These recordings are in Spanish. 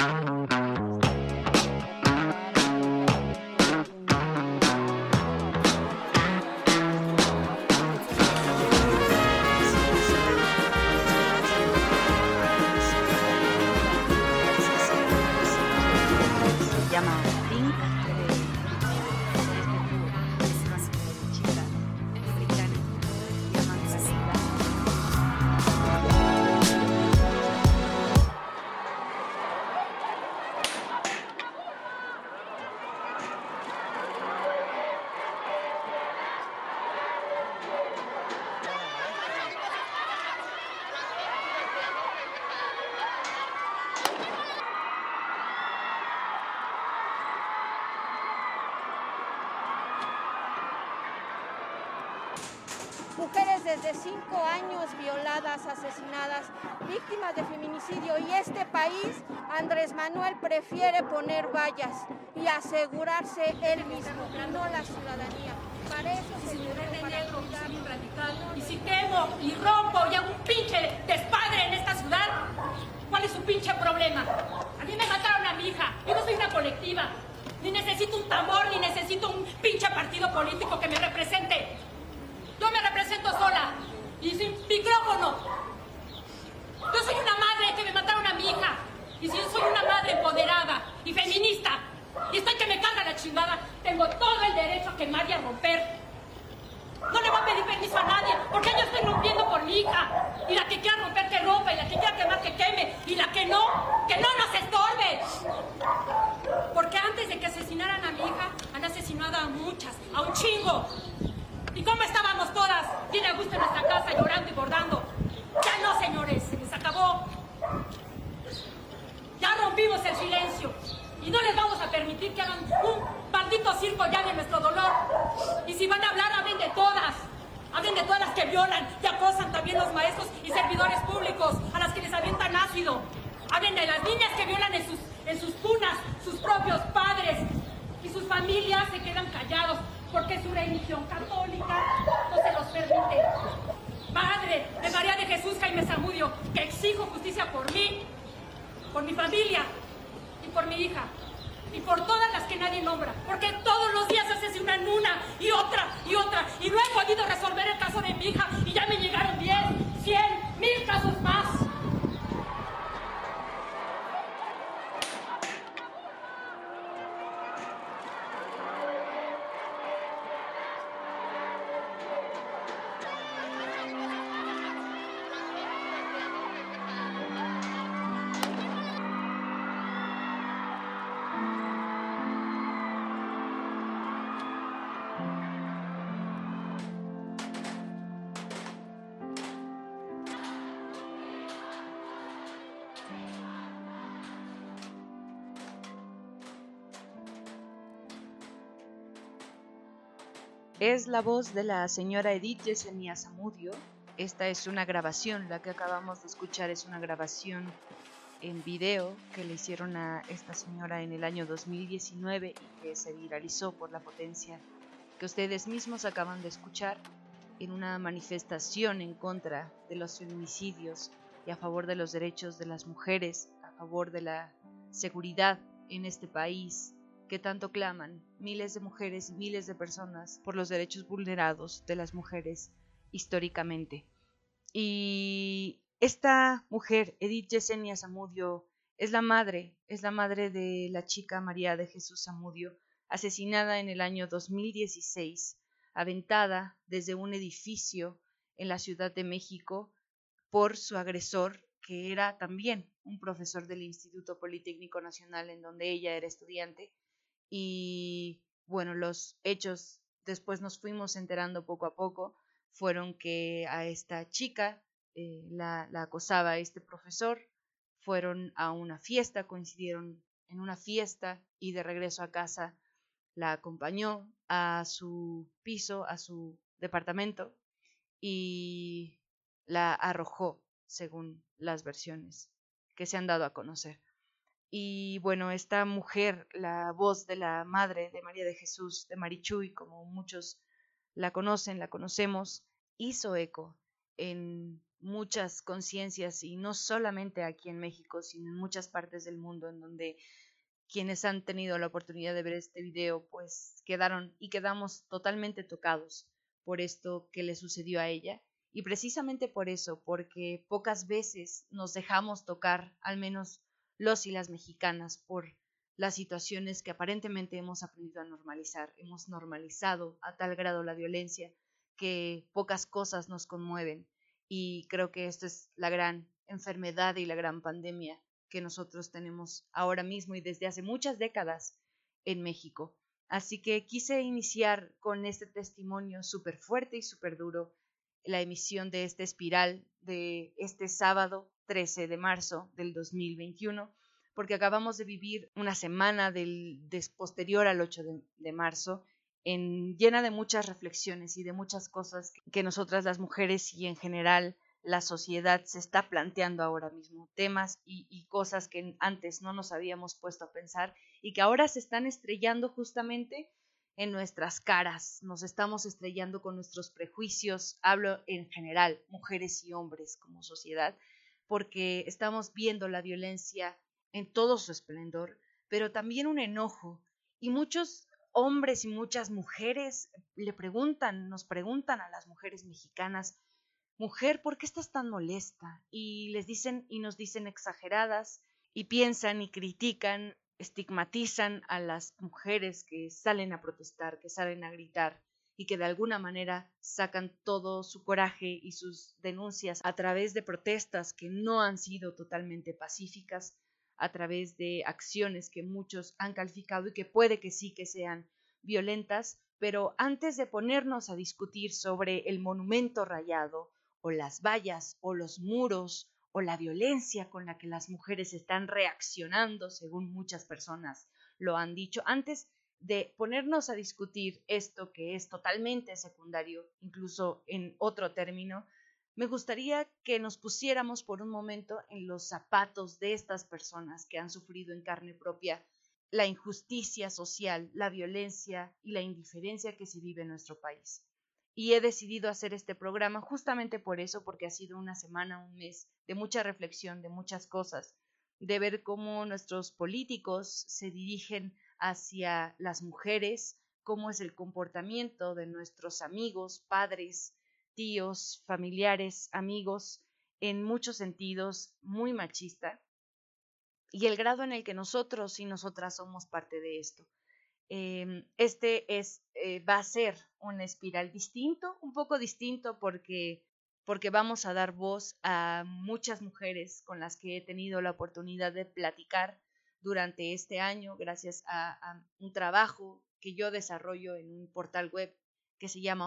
Mujeres desde 5 años violadas, asesinadas, víctimas de feminicidio. Y este país, Andrés Manuel prefiere poner vallas y asegurarse él mismo, y no la ciudadanía. Para eso se de negro, soy un radical. Y si quemo y rompo y hago un pinche despadre en esta ciudad, ¿cuál es su pinche problema? A mí me mataron a mi hija. Yo no soy una colectiva. Ni necesito un tambor, ni necesito un pinche partido político que me represente. Yo me represento sola y sin micrófono. Yo soy una madre que me mataron a mi hija. Y si yo soy una madre empoderada y feminista y estoy que me carga la chingada, tengo todo el derecho a quemar y a romper. No le voy a pedir permiso a nadie porque yo estoy rompiendo por mi hija. Y la que quiera romper que rompa, y la que quiera quemar que queme, y la que no nos estorbe. Porque antes de que asesinaran a mi hija, han asesinado a muchas, a un chingo. ¿Y cómo estábamos todas? Bien a gusto en nuestra casa, llorando y bordando. Ya no, señores, se les acabó. Ya rompimos el silencio. Y no les vamos a permitir que hagan un maldito circo ya de nuestro dolor. Y si van a hablar, hablen de todas. Hablen de todas las que violan y acosan también los maestros y servidores públicos, a las que les avientan ácido. Hablen de las niñas que violan en sus cunas, sus propios padres. Y sus familias se quedan callados porque su religión católica no se los permite. Madre de María de Jesús Jaime Zamudio, que exijo justicia por mí, por mi familia y por mi hija. Y por todas las que nadie nombra, porque todos los días asesinan una y otra y otra. Y no he podido resolver el caso de mi hija y ya me llegaron 10, 100, 1000 casos más. Es la voz de la señora Edith Yesenia Zamudio. Esta es una grabación, la que acabamos de escuchar es una grabación en video que le hicieron a esta señora en el año 2019 y que se viralizó por la potencia que ustedes mismos acaban de escuchar en una manifestación en contra de los feminicidios y a favor de los derechos de las mujeres, a favor de la seguridad en este país que tanto claman miles de mujeres y miles de personas por los derechos vulnerados de las mujeres históricamente. Y esta mujer, Edith Yesenia Zamudio, es la madre de la chica María de Jesús Zamudio, asesinada en el año 2016, aventada desde un edificio en la Ciudad de México por su agresor, que era también un profesor del Instituto Politécnico Nacional en donde ella era estudiante. Y bueno, los hechos, después nos fuimos enterando poco a poco, fueron que a esta chica la acosaba este profesor, fueron a una fiesta, coincidieron en una fiesta y de regreso a casa la acompañó a su piso, a su departamento y la arrojó, según las versiones que se han dado a conocer. Y bueno, esta mujer, la voz de la madre de María de Jesús, de Marichuy, como muchos la conocen, la conocemos, hizo eco en muchas conciencias, y no solamente aquí en México, sino en muchas partes del mundo, en donde quienes han tenido la oportunidad de ver este video pues quedamos totalmente tocados por esto que le sucedió a ella. Y precisamente por eso, porque pocas veces nos dejamos tocar, al menos los y las mexicanas, por las situaciones que aparentemente hemos aprendido a normalizar. Hemos normalizado a tal grado la violencia que pocas cosas nos conmueven, y creo que esta es la gran enfermedad y la gran pandemia que nosotros tenemos ahora mismo y desde hace muchas décadas en México. Así que quise iniciar con este testimonio súper fuerte y súper duro la emisión de este espiral de este sábado 13 de marzo del 2021, porque acabamos de vivir una semana posterior al 8 de marzo, llena de muchas reflexiones y de muchas cosas que nosotras las mujeres y en general la sociedad se está planteando ahora mismo, temas y cosas que antes no nos habíamos puesto a pensar y que ahora se están estrellando justamente en nuestras caras. Nos estamos estrellando con nuestros prejuicios, hablo en general, mujeres y hombres como sociedad, porque estamos viendo la violencia en todo su esplendor, pero también un enojo, y muchos hombres y muchas mujeres nos preguntan a las mujeres mexicanas: mujer, ¿por qué estás tan molesta? Y nos dicen exageradas, y piensan y critican, estigmatizan a las mujeres que salen a protestar, que salen a gritar y que de alguna manera sacan todo su coraje y sus denuncias a través de protestas que no han sido totalmente pacíficas, a través de acciones que muchos han calificado y que puede que sí que sean violentas. Pero antes de ponernos a discutir sobre el monumento rayado, o las vallas, o los muros, o la violencia con la que las mujeres están reaccionando, según muchas personas lo han dicho, antes de ponernos a discutir esto que es totalmente secundario, incluso en otro término, me gustaría que nos pusiéramos por un momento en los zapatos de estas personas que han sufrido en carne propia la injusticia social, la violencia y la indiferencia que se vive en nuestro país. Y he decidido hacer este programa justamente por eso, porque ha sido una semana, un mes de mucha reflexión, de muchas cosas, de ver cómo nuestros políticos se dirigen hacia las mujeres, cómo es el comportamiento de nuestros amigos, padres, tíos, familiares, amigos, en muchos sentidos muy machista, y el grado en el que nosotros y nosotras somos parte de esto. Va a ser un espiral distinto, un poco distinto, porque vamos a dar voz a muchas mujeres con las que he tenido la oportunidad de platicar durante este año, gracias a un trabajo que yo desarrollo en un portal web que se llama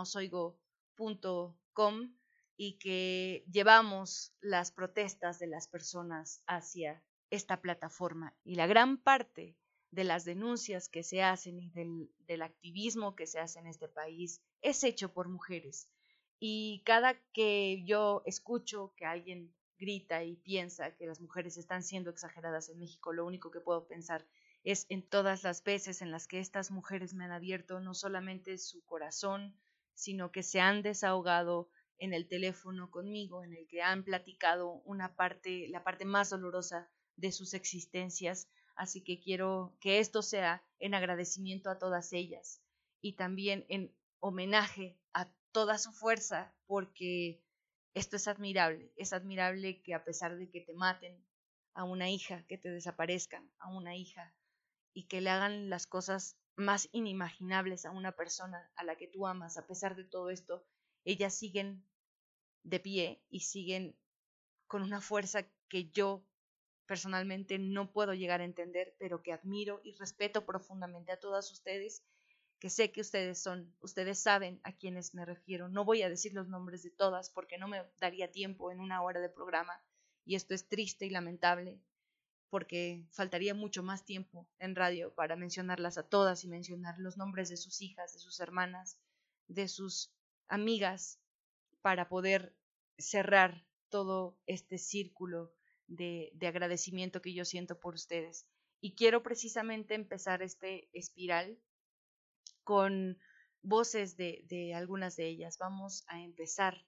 osoigo.com, y que llevamos las protestas de las personas hacia esta plataforma. Y la gran parte de las denuncias que se hacen y del activismo que se hace en este país es hecho por mujeres. Y cada que yo escucho que alguien grita y piensa que las mujeres están siendo exageradas en México, lo único que puedo pensar es en todas las veces en las que estas mujeres me han abierto no solamente su corazón, sino que se han desahogado en el teléfono conmigo, en el que han platicado la parte más dolorosa de sus existencias. Así que quiero que esto sea en agradecimiento a todas ellas y también en homenaje a toda su fuerza, porque esto es admirable que a pesar de que te maten a una hija, que te desaparezcan a una hija y que le hagan las cosas más inimaginables a una persona a la que tú amas, a pesar de todo esto, ellas siguen de pie y siguen con una fuerza que yo personalmente no puedo llegar a entender, pero que admiro y respeto profundamente a todas ustedes, que sé que ustedes saben a quienes me refiero. No voy a decir los nombres de todas porque no me daría tiempo en una hora de programa, y esto es triste y lamentable, porque faltaría mucho más tiempo en radio para mencionarlas a todas y mencionar los nombres de sus hijas, de sus hermanas, de sus amigas, para poder cerrar todo este círculo de agradecimiento que yo siento por ustedes. Y quiero precisamente empezar este espiral con voces de algunas de ellas. Vamos a empezar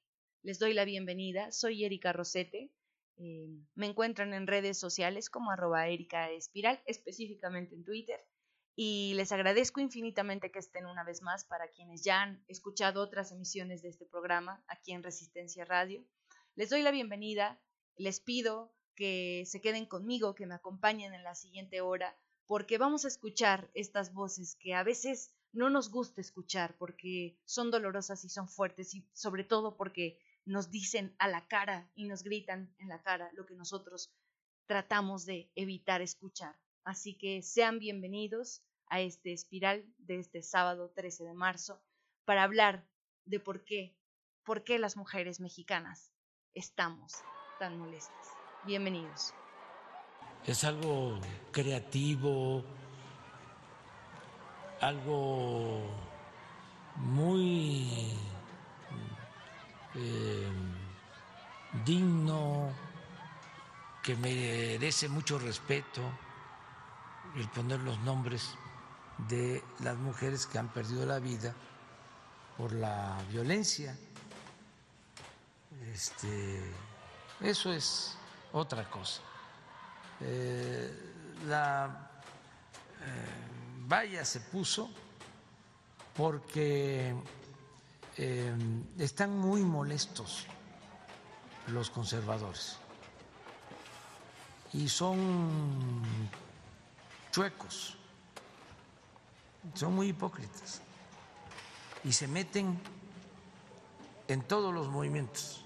les doy la bienvenida. Soy Erika Rosete. Me encuentran en redes sociales como @ErikaEspiral, específicamente en Twitter. Y les agradezco infinitamente que estén una vez más. Para quienes ya han escuchado otras emisiones de este programa aquí en Resistencia Radio, les doy la bienvenida. Les pido que se queden conmigo, que me acompañen en la siguiente hora, porque vamos a escuchar estas voces que a veces no nos gusta escuchar porque son dolorosas y son fuertes, y sobre todo porque nos dicen a la cara y nos gritan en la cara lo que nosotros tratamos de evitar escuchar. Así que sean bienvenidos a este espiral de este sábado 13 de marzo para hablar de por qué las mujeres mexicanas estamos tan molestas. Bienvenidos. Es algo creativo, algo muy digno, que merece mucho respeto, el poner los nombres de las mujeres que han perdido la vida por la violencia. Eso es otra cosa. La valla se puso porque están muy molestos los conservadores y son chuecos, son muy hipócritas y se meten en todos los movimientos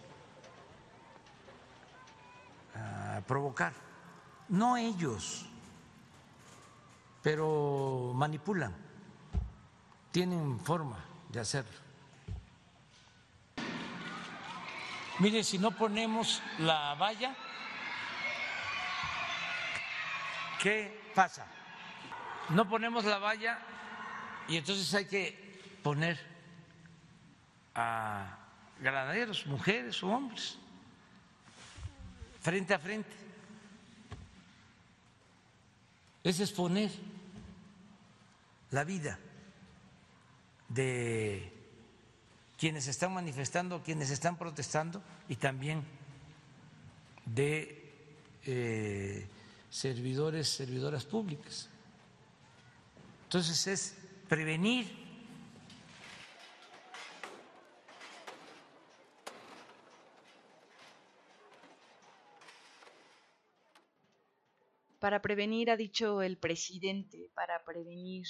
a provocar. No ellos, pero manipulan, tienen forma de hacerlo. Mire, si no ponemos la valla, ¿qué pasa? No ponemos la valla y entonces hay que poner a granaderos, mujeres o hombres, frente a frente. Es exponer la vida de quienes están manifestando, quienes están protestando y también de servidores, servidoras públicas. Entonces es prevenir. Para prevenir, ha dicho el presidente, para prevenir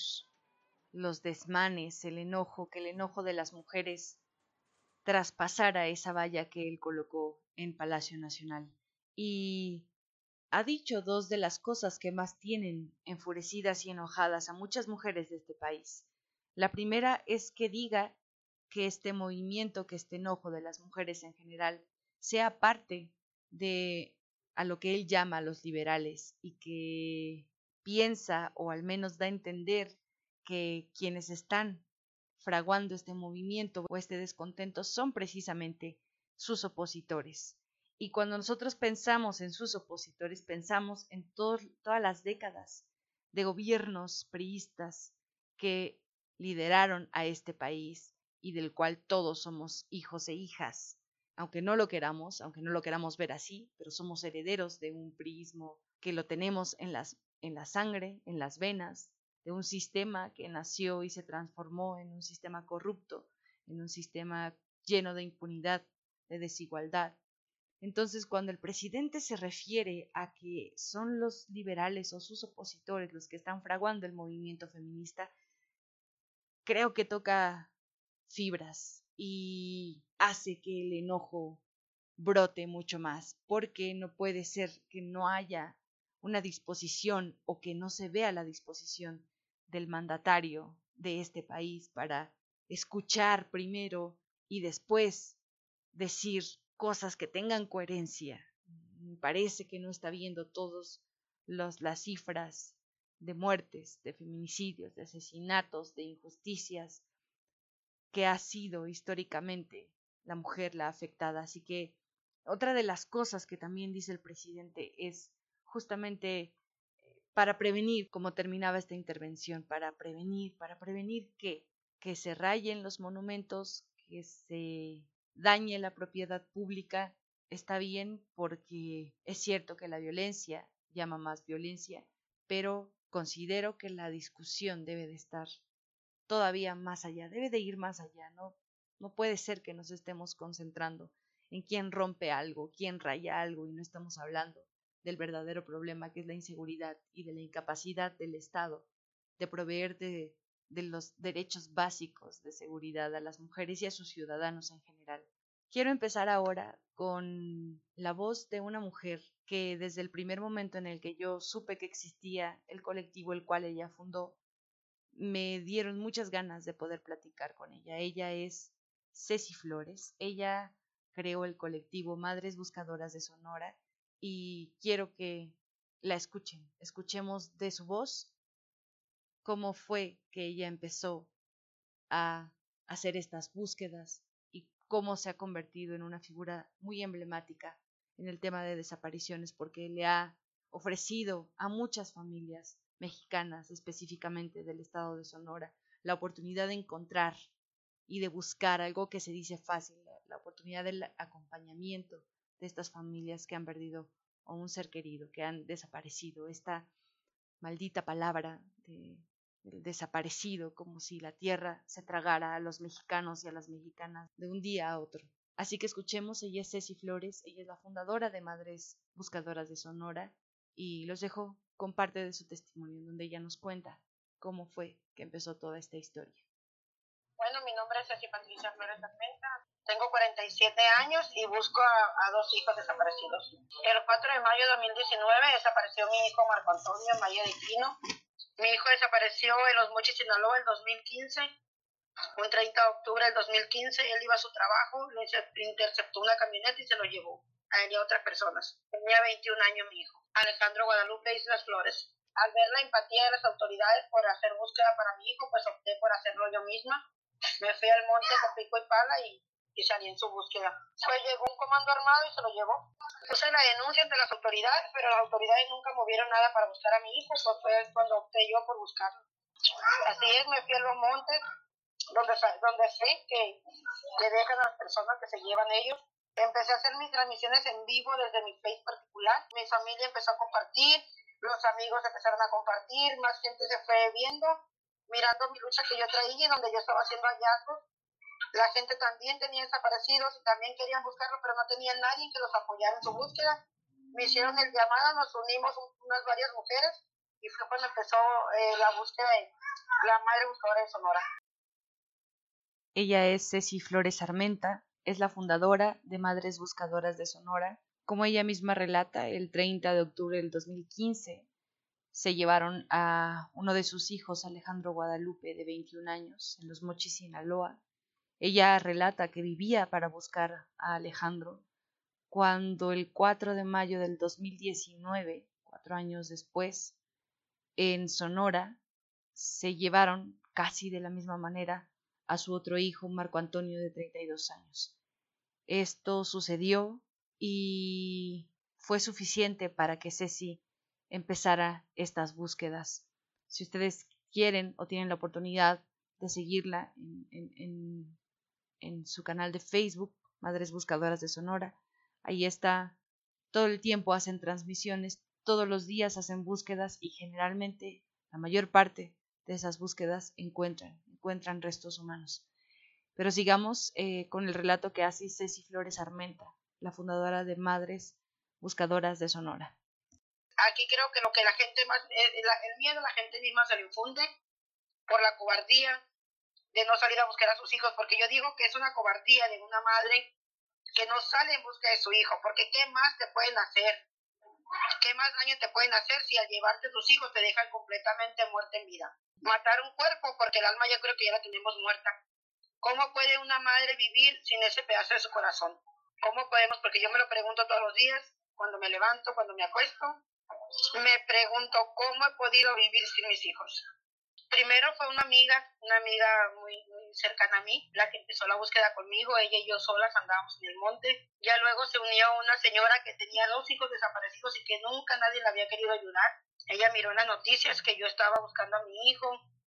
los desmanes, el enojo, que el enojo de las mujeres traspasara esa valla que él colocó en Palacio Nacional. Y ha dicho dos de las cosas que más tienen enfurecidas y enojadas a muchas mujeres de este país. La primera es que diga que este movimiento, que este enojo de las mujeres en general, sea parte de a lo que él llama los liberales, y que piensa, o al menos da a entender, que quienes están fraguando este movimiento o este descontento son precisamente sus opositores. Y cuando nosotros pensamos en sus opositores, pensamos en todas las décadas de gobiernos priistas que lideraron a este país y del cual todos somos hijos e hijas, aunque no lo queramos ver así, pero somos herederos de un priismo que lo tenemos en la sangre, en las venas, de un sistema que nació y se transformó en un sistema corrupto, en un sistema lleno de impunidad, de desigualdad. Entonces, cuando el presidente se refiere a que son los liberales o sus opositores los que están fraguando el movimiento feminista, creo que toca fibras y hace que el enojo brote mucho más, porque no puede ser que no haya una disposición o que no se vea la disposición del mandatario de este país para escuchar primero y después decir cosas que tengan coherencia. Parece que no está viendo todas las cifras de muertes, de feminicidios, de asesinatos, de injusticias que ha sido históricamente la mujer la afectada. Así que otra de las cosas que también dice el presidente es justamente para prevenir, como terminaba esta intervención, para prevenir que se rayen los monumentos, que se dañe la propiedad pública, está bien porque es cierto que la violencia llama más violencia, pero considero que la discusión debe de estar todavía más allá, debe de ir más allá, no puede ser que nos estemos concentrando en quién rompe algo, quién raya algo y no estamos hablando del verdadero problema que es la inseguridad y de la incapacidad del Estado de proveer de los derechos básicos de seguridad a las mujeres y a sus ciudadanos en general. Quiero empezar ahora con la voz de una mujer que desde el primer momento en el que yo supe que existía el colectivo el cual ella fundó, me dieron muchas ganas de poder platicar con ella. Ella es Ceci Flores. Ella creó el colectivo Madres Buscadoras de Sonora y quiero que la escuchen. Escuchemos de su voz cómo fue que ella empezó a hacer estas búsquedas y cómo se ha convertido en una figura muy emblemática en el tema de desapariciones, porque le ha ofrecido a muchas familias mexicanas, específicamente del estado de Sonora, la oportunidad de encontrar y de buscar algo que se dice fácil, la oportunidad del acompañamiento de estas familias que han perdido a un ser querido, que han desaparecido. Esta maldita palabra del desaparecido, como si la tierra se tragara a los mexicanos y a las mexicanas de un día a otro. Así que escuchemos, ella es Ceci Flores, ella es la fundadora de Madres Buscadoras de Sonora y los dejo con parte de su testimonio, en donde ella nos cuenta cómo fue que empezó toda esta historia. Bueno, mi nombre es Ceci Patricia Flores Armenta, tengo 47 años y busco a 2 hijos desaparecidos. El 4 de mayo de 2019 desapareció mi hijo Marco Antonio Mayer de Quino. Mi hijo desapareció en Los Mochis, Sinaloa, en 2015. Un 30 de octubre del 2015, él iba a su trabajo, lo interceptó una camioneta y se lo llevó a él y a otras personas. Tenía 21 años mi hijo, Alejandro Guadalupe Islas Flores. Al ver la empatía de las autoridades por hacer búsqueda para mi hijo, pues opté por hacerlo yo misma. Me fui al monte con pico y pala y salí en su búsqueda. Pues llegó un comando armado y se lo llevó. Puse la denuncia ante las autoridades, pero las autoridades nunca movieron nada para buscar a mi hijo, pues fue cuando opté yo por buscarlo. Así es, me fui a los montes, donde sé que dejan a las personas que se llevan ellos. Empecé a hacer mis transmisiones en vivo desde mi Face particular. Mi familia empezó a compartir, los amigos empezaron a compartir, más gente se fue viendo, mirando mi lucha que yo traía y donde yo estaba haciendo hallazgos. La gente también tenía desaparecidos y también querían buscarlo, pero no tenían nadie que los apoyara en su búsqueda. Me hicieron el llamado, nos unimos varias mujeres y fue cuando empezó la búsqueda de la Madre Buscadora de Sonora. Ella es Ceci Flores Armenta, es la fundadora de Madres Buscadoras de Sonora. Como ella misma relata, el 30 de octubre del 2015 se llevaron a uno de sus hijos, Alejandro Guadalupe, de 21 años, en Los Mochis, Sinaloa. Ella relata que vivía para buscar a Alejandro cuando el 4 de mayo del 2019, 4 años después, en Sonora, se llevaron casi de la misma manera a su otro hijo, Marco Antonio, de 32 años. Esto sucedió y fue suficiente para que Ceci empezara estas búsquedas. Si ustedes quieren o tienen la oportunidad de seguirla en su canal de Facebook, Madres Buscadoras de Sonora, ahí está, todo el tiempo hacen transmisiones, todos los días hacen búsquedas y generalmente la mayor parte de esas búsquedas encuentran restos humanos. Pero sigamos con el relato que hace Ceci Flores Armenta, la fundadora de Madres Buscadoras de Sonora. Aquí creo que lo que la gente más, el miedo a la gente misma se le infunde por la cobardía de no salir a buscar a sus hijos, porque yo digo que es una cobardía de una madre que no sale en busca de su hijo, porque ¿qué más te pueden hacer? ¿Qué más daño te pueden hacer si al llevarte a tus hijos te dejan completamente muerta en vida? Matar un cuerpo, porque el alma yo creo que ya la tenemos muerta. ¿Cómo puede una madre vivir sin ese pedazo de su corazón? ¿Cómo podemos? Porque yo me lo pregunto todos los días, cuando me levanto, cuando me acuesto, me pregunto cómo he podido vivir sin mis hijos. Primero fue una amiga muy cercana a mí, la que empezó la búsqueda conmigo. Ella y yo solas andábamos en el monte. Ya luego se unió una señora que tenía 2 hijos desaparecidos y que nunca nadie la había querido ayudar. Ella miró en las noticias que yo estaba buscando a mi hijo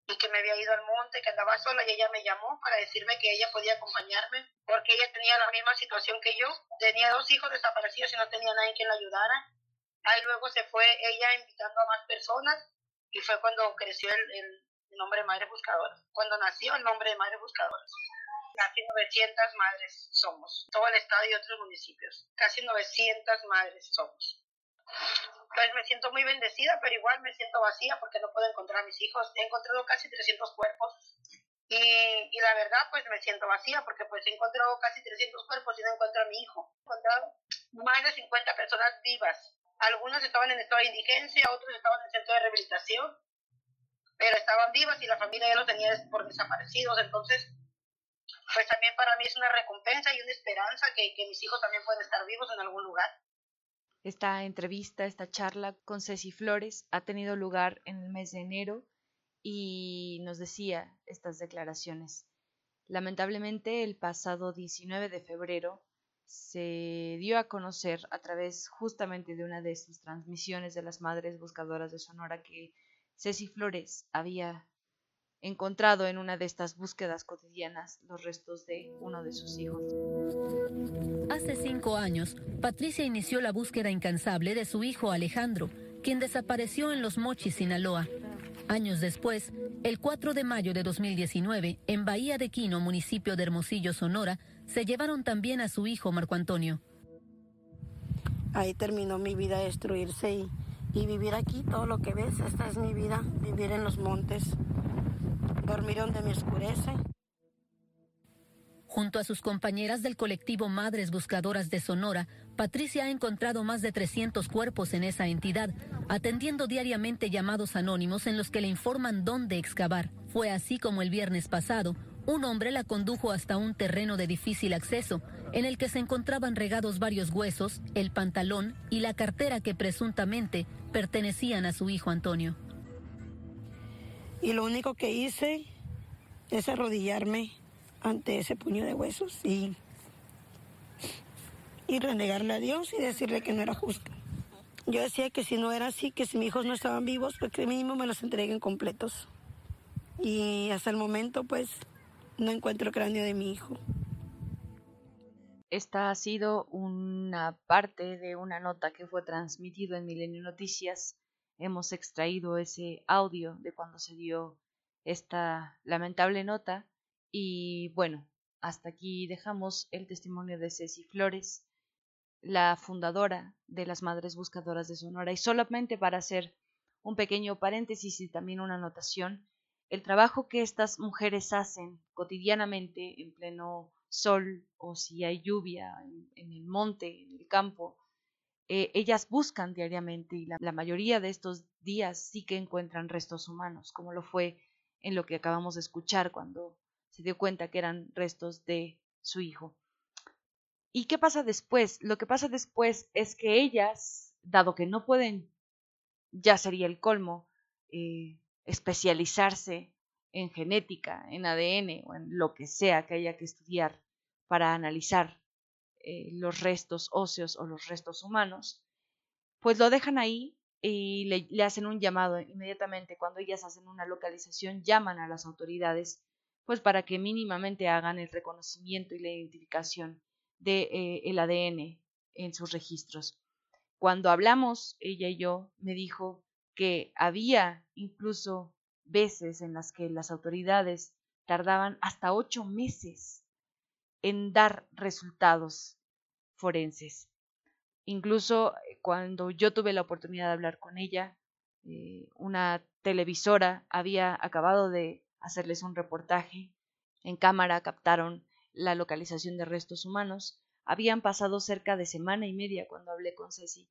y que me había ido al monte, que andaba sola, y ella me llamó para decirme que ella podía acompañarme porque ella tenía la misma situación que yo. Tenía 2 hijos desaparecidos y no tenía nadie que la ayudara. Ahí luego se fue ella invitando a más personas y fue cuando creció el nombre de Madres Buscadoras, cuando nació el nombre de Madres Buscadoras. Casi 900 madres somos, todo el estado y otros municipios. Casi 900 madres somos. Pues me siento muy bendecida, pero igual me siento vacía porque no puedo encontrar a mis hijos. He encontrado casi 300 cuerpos y la verdad pues me siento vacía porque pues he encontrado casi 300 cuerpos y no encuentro a mi hijo. He encontrado más de 50 personas vivas. Algunos estaban en estado de indigencia, otros estaban en centro de rehabilitación, pero estaban vivas y la familia ya los tenía por desaparecidos. Entonces, pues también para mí es una recompensa y una esperanza que mis hijos también pueden estar vivos en algún lugar. Esta entrevista, esta charla con Ceci Flores ha tenido lugar en el mes de enero y nos decía estas declaraciones. Lamentablemente, el pasado 19 de febrero se dio a conocer a través justamente de una de sus transmisiones de las Madres Buscadoras de Sonora que Ceci Flores había encontrado en una de estas búsquedas cotidianas los restos de uno de sus hijos. Hace 5 años, Patricia inició la búsqueda incansable de su hijo Alejandro, quien desapareció en Los Mochis, Sinaloa. Años después, el 4 de mayo de 2019, en Bahía de Quino, municipio de Hermosillo, Sonora, se llevaron también a su hijo Marco Antonio. Ahí terminó mi vida de destruirse y vivir aquí, todo lo que ves, esta es mi vida, vivir en los montes, dormir donde me oscurece. Junto a sus compañeras del colectivo Madres Buscadoras de Sonora, Patricia ha encontrado más de 300 cuerpos en esa entidad, atendiendo diariamente llamados anónimos en los que le informan dónde excavar. Fue así como el viernes pasado, un hombre la condujo hasta un terreno de difícil acceso, en el que se encontraban regados varios huesos, el pantalón y la cartera que presuntamente pertenecían a su hijo Antonio. Y lo único que hice es arrodillarme ante ese puño de huesos y renegarle a Dios y decirle que no era justo. Yo decía que si no era así, que si mis hijos no estaban vivos, pues que mínimo me los entreguen completos. Y hasta el momento, pues, no encuentro el cráneo de mi hijo. Esta ha sido una parte de una nota que fue transmitido en Milenio Noticias. Hemos extraído ese audio de cuando se dio esta lamentable nota. Y bueno, hasta aquí dejamos el testimonio de Ceci Flores, la fundadora de las Madres Buscadoras de Sonora. Y solamente para hacer un pequeño paréntesis y también una anotación, el trabajo que estas mujeres hacen cotidianamente en pleno sol o si hay lluvia en el monte, en el campo, ellas buscan diariamente y la mayoría de estos días sí que encuentran restos humanos, como lo fue en lo que acabamos de escuchar cuando se dio cuenta que eran restos de su hijo. ¿Y qué pasa después? Lo que pasa después es que ellas, dado que no pueden, ya sería el colmo, especializarse en genética, en ADN o en lo que sea que haya que estudiar para analizar los restos óseos o los restos humanos, pues lo dejan ahí y le hacen un llamado inmediatamente. Cuando ellas hacen una localización, llaman a las autoridades pues para que mínimamente hagan el reconocimiento y la identificación de el ADN en sus registros. Cuando hablamos, ella y yo, me dijo que había incluso veces en las que las autoridades tardaban hasta 8 meses en dar resultados forenses. Incluso cuando yo tuve la oportunidad de hablar con ella, una televisora había acabado de hacerles un reportaje. En cámara captaron la localización de restos humanos. Habían pasado cerca de semana y media cuando hablé con Ceci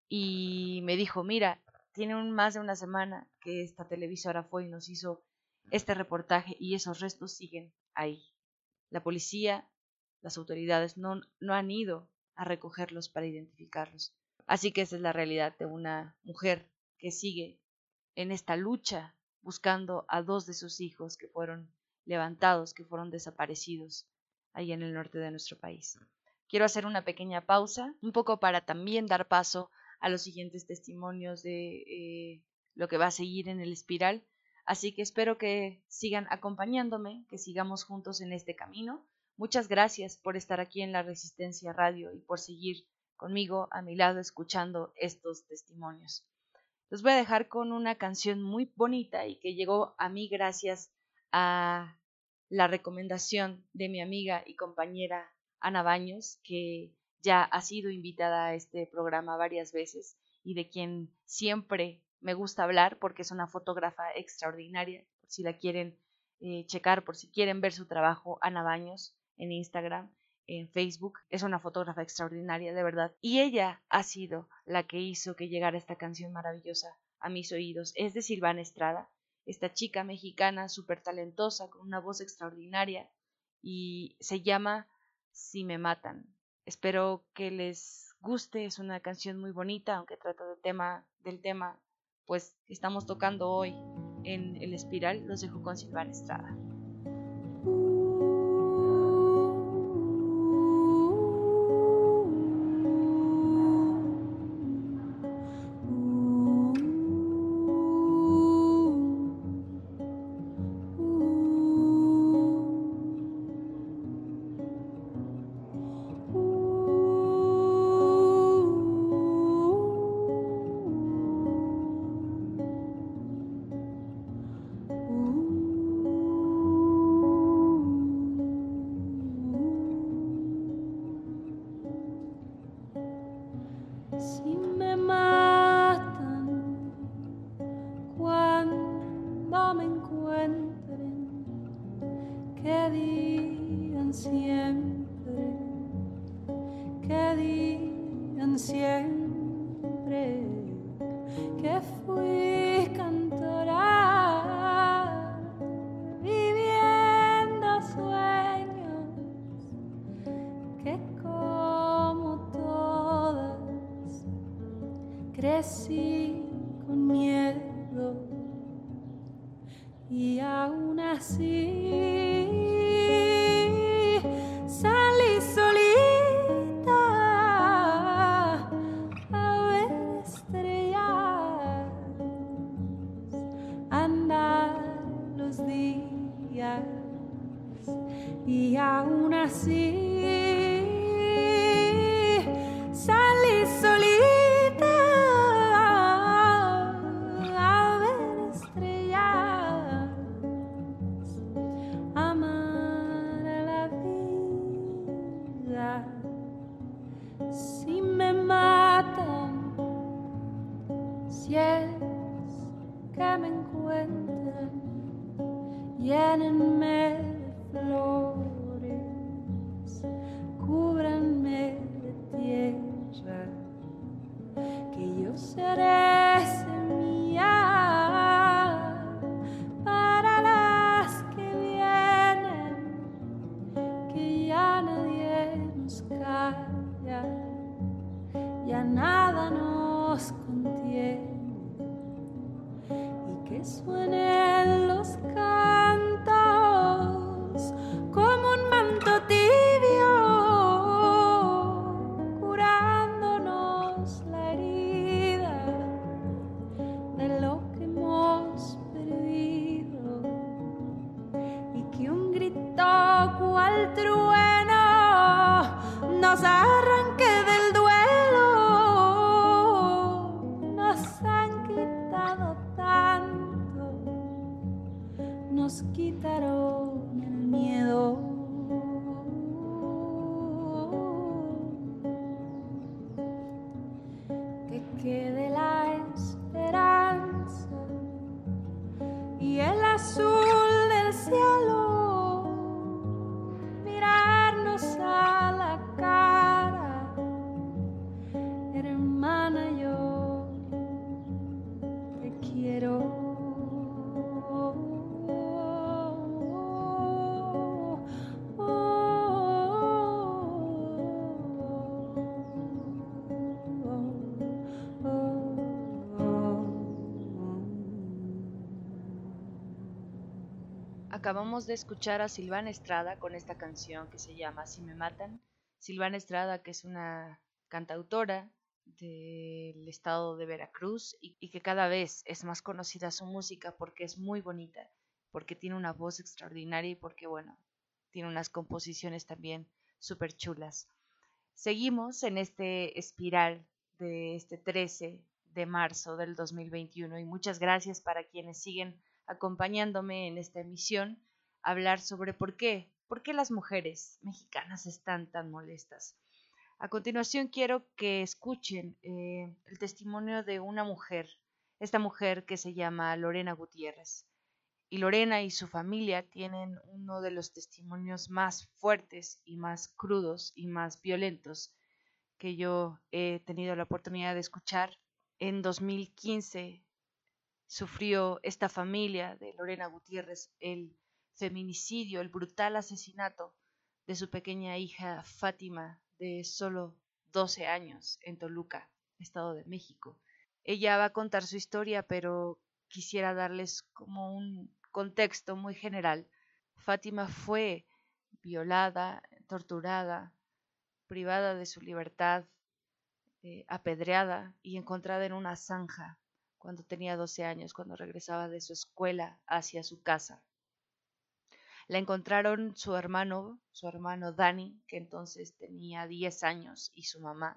y me dijo, mira, tiene más de una semana que esta televisora fue y nos hizo este reportaje y esos restos siguen ahí. La policía, las autoridades no han ido a recogerlos para identificarlos. Así que esa es la realidad de una mujer que sigue en esta lucha buscando a 2 de sus hijos que fueron levantados, que fueron desaparecidos ahí en el norte de nuestro país. Quiero hacer una pequeña pausa, un poco para también dar paso a los siguientes testimonios de lo que va a seguir en el Espiral. Así que espero que sigan acompañándome, que sigamos juntos en este camino. Muchas gracias por estar aquí en La Resistencia Radio y por seguir conmigo a mi lado escuchando estos testimonios. Los voy a dejar con una canción muy bonita y que llegó a mí gracias a la recomendación de mi amiga y compañera Ana Baños, que ya ha sido invitada a este programa varias veces y de quien siempre me gusta hablar porque es una fotógrafa extraordinaria. Por si la quieren checar, por si quieren ver su trabajo, Ana Baños en Instagram, en Facebook, es una fotógrafa extraordinaria, de verdad. Y ella ha sido la que hizo que llegara esta canción maravillosa a mis oídos. Es de Silvana Estrada, esta chica mexicana súper talentosa, con una voz extraordinaria, y se llama Si me matan. Espero que les guste, es una canción muy bonita, aunque trata del tema pues que estamos tocando hoy en El Espiral. Los dejo con Silvana Estrada. Crecí con miedo y aún así salí solita a ver estrellas, andar los días y aún así salí solita. Si me matan, si es que me encuentran, llénenme de flores, cúbranme de tierra, que yo seré semilla para las que vienen, que ya nadie nos calla. Ya nada nos contiene y que suenen los cantos como un manto tibio, curándonos la herida de lo que hemos perdido, y que un grito cual trueno nos arranque del duelo. Nos quitaron el miedo. Que quede la esperanza y el azul del cielo, mirarnos a la cara, hermana, yo te quiero. Acabamos de escuchar a Silvana Estrada con esta canción que se llama Si me matan. Silvana Estrada, que es una cantautora del estado de Veracruz y que cada vez es más conocida su música porque es muy bonita, porque tiene una voz extraordinaria y porque, bueno, tiene unas composiciones también súper chulas. Seguimos en este espiral de este 13 de marzo del 2021 y muchas gracias para quienes siguen acompañándome en esta emisión a hablar sobre por qué las mujeres mexicanas están tan molestas. A continuación quiero que escuchen el testimonio de una mujer, esta mujer que se llama Lorena Gutiérrez. Y Lorena y su familia tienen uno de los testimonios más fuertes y más crudos y más violentos que yo he tenido la oportunidad de escuchar. En 2015 sufrió esta familia de Lorena Gutiérrez el feminicidio, el brutal asesinato de su pequeña hija Fátima, de solo 12 años, en Toluca, Estado de México. Ella va a contar su historia, pero quisiera darles como un contexto muy general. Fátima fue violada, torturada, privada de su libertad, apedreada y encontrada en una zanja cuando tenía 12 años, cuando regresaba de su escuela hacia su casa. La encontraron su hermano Dani, que entonces tenía 10 años, y su mamá.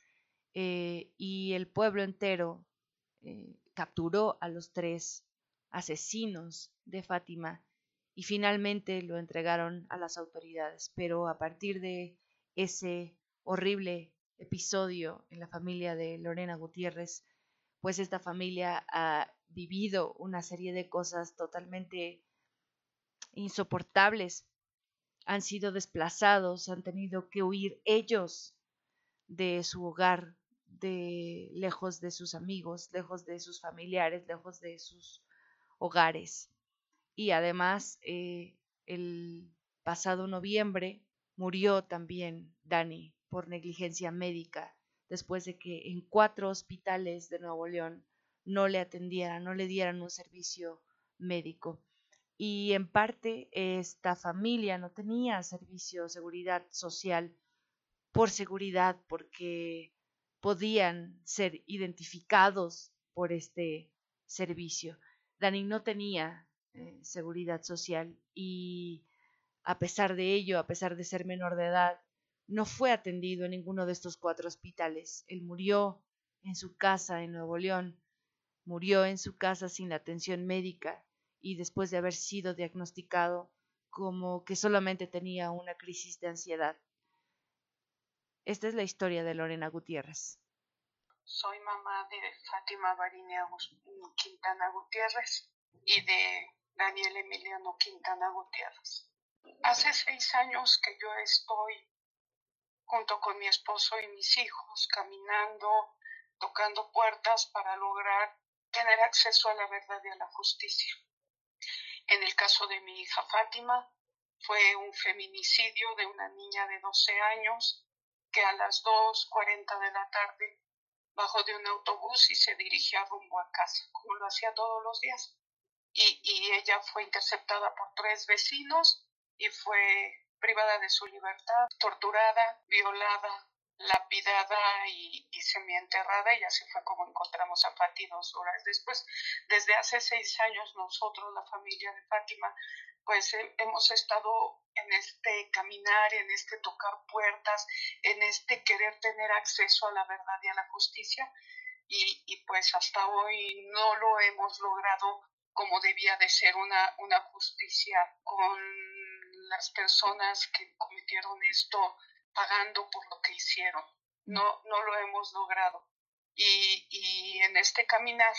Y el pueblo entero capturó a los 3 asesinos de Fátima y finalmente lo entregaron a las autoridades. Pero a partir de ese horrible episodio en la familia de Lorena Gutiérrez, pues esta familia ha vivido una serie de cosas totalmente insoportables. Han sido desplazados, han tenido que huir ellos de su hogar, lejos de sus amigos, lejos de sus familiares, lejos de sus hogares. Y además, el pasado noviembre murió también Dani por negligencia médica, después de que en 4 hospitales de Nuevo León no le atendieran, no le dieran un servicio médico. Y en parte esta familia no tenía servicio de seguridad social por seguridad, porque podían ser identificados por este servicio. Dani no tenía seguridad social y a pesar de ello, a pesar de ser menor de edad, no fue atendido en ninguno de estos 4 hospitales. Él murió en su casa en Nuevo León, murió en su casa sin la atención médica y después de haber sido diagnosticado como que solamente tenía una crisis de ansiedad. Esta es la historia de Lorena Gutiérrez. Soy mamá de Fátima Varinia Quintana Gutiérrez y de Daniel Emiliano Quintana Gutiérrez. Hace 6 años que yo estoy junto con mi esposo y mis hijos caminando, tocando puertas para lograr tener acceso a la verdad y a la justicia. En el caso de mi hija Fátima, fue un feminicidio de una niña de 12 años que a las 2:40 de la tarde bajó de un autobús y se dirigía rumbo a casa, como lo hacía todos los días. Y ella fue interceptada por 3 vecinos y fue privada de su libertad, torturada, violada, lapidada y semienterrada, y así fue como encontramos a Fati 2 horas después. Desde hace 6 años nosotros, la familia de Fátima, pues hemos estado en este caminar, en este tocar puertas, en este querer tener acceso a la verdad y a la justicia, y pues hasta hoy no lo hemos logrado como debía de ser una justicia con las personas que cometieron esto, pagando por lo que hicieron. No lo hemos logrado. Y en este caminar,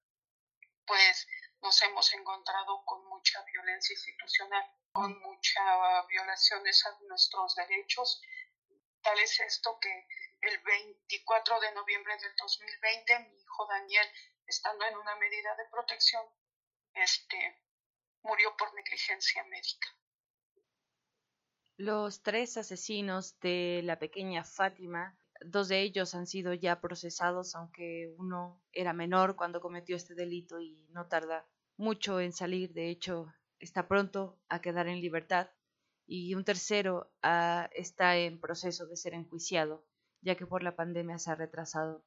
pues nos hemos encontrado con mucha violencia institucional, con muchas violaciones a nuestros derechos. Tal es esto que el 24 de noviembre del 2020, mi hijo Daniel, estando en una medida de protección, murió por negligencia médica. Los 3 asesinos de la pequeña Fátima, 2 de ellos han sido ya procesados, aunque uno era menor cuando cometió este delito y no tarda mucho en salir. De hecho, está pronto a quedar en libertad. Y un tercero está en proceso de ser enjuiciado ya que por la pandemia se ha retrasado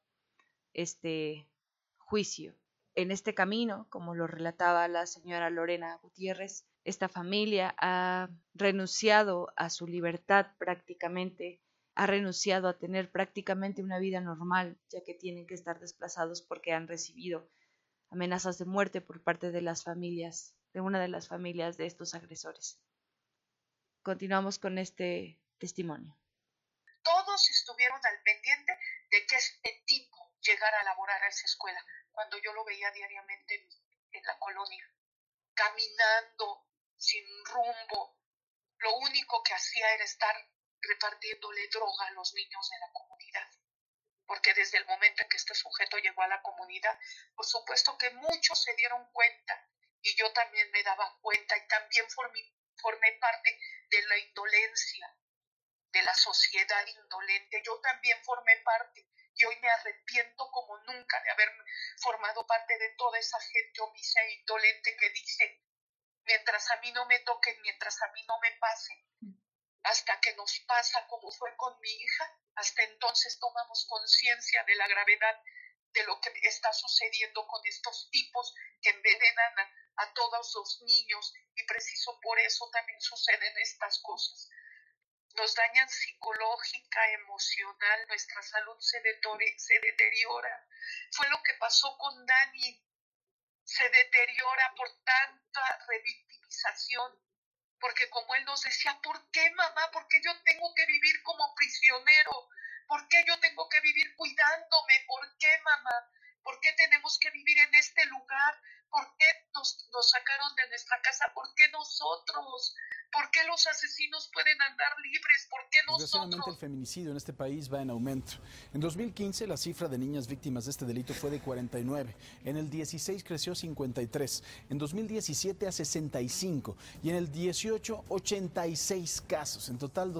este juicio. En este camino, como lo relataba la señora Lorena Gutiérrez, esta familia ha renunciado a su libertad prácticamente, ha renunciado a tener prácticamente una vida normal, ya que tienen que estar desplazados porque han recibido amenazas de muerte por parte de las familias, de una de las familias de estos agresores. Continuamos con este testimonio. Todos estuvieron al pendiente de que este tipo llegara a laborar a esa escuela, cuando yo lo veía diariamente en la colonia, caminando, sin rumbo. Lo único que hacía era estar repartiéndole droga a los niños de la comunidad. Porque desde el momento en que este sujeto llegó a la comunidad, por supuesto que muchos se dieron cuenta, y yo también me daba cuenta, y también formé parte de la indolencia, de la sociedad indolente. Yo también formé parte, y hoy me arrepiento como nunca de haber formado parte de toda esa gente omisa e indolente que dice: mientras a mí no me toquen, mientras a mí no me pasen, hasta que nos pasa como fue con mi hija, hasta entonces tomamos conciencia de la gravedad de lo que está sucediendo con estos tipos que envenenan a todos los niños, y preciso por eso también suceden estas cosas. Nos dañan psicológica, emocional, nuestra salud se deteriora. Fue lo que pasó con Dani, se deteriora por tanta revictimización. Porque como él nos decía: ¿por qué, mamá? ¿Por qué yo tengo que vivir como prisionero? ¿Por qué yo tengo que vivir cuidándome? ¿Por qué, mamá? ¿Por qué tenemos que vivir en este lugar? ¿Por qué nos sacaron de nuestra casa? ¿Por qué nosotros? ¿Por qué los asesinos pueden andar libres? ¿Por qué nosotros? Desgraciadamente, el feminicidio en este país va en aumento. En 2015, la cifra de niñas víctimas de este delito fue de 49. En el 16 creció a 53. En 2017 a 65. Y en el 18, 86 casos. En total,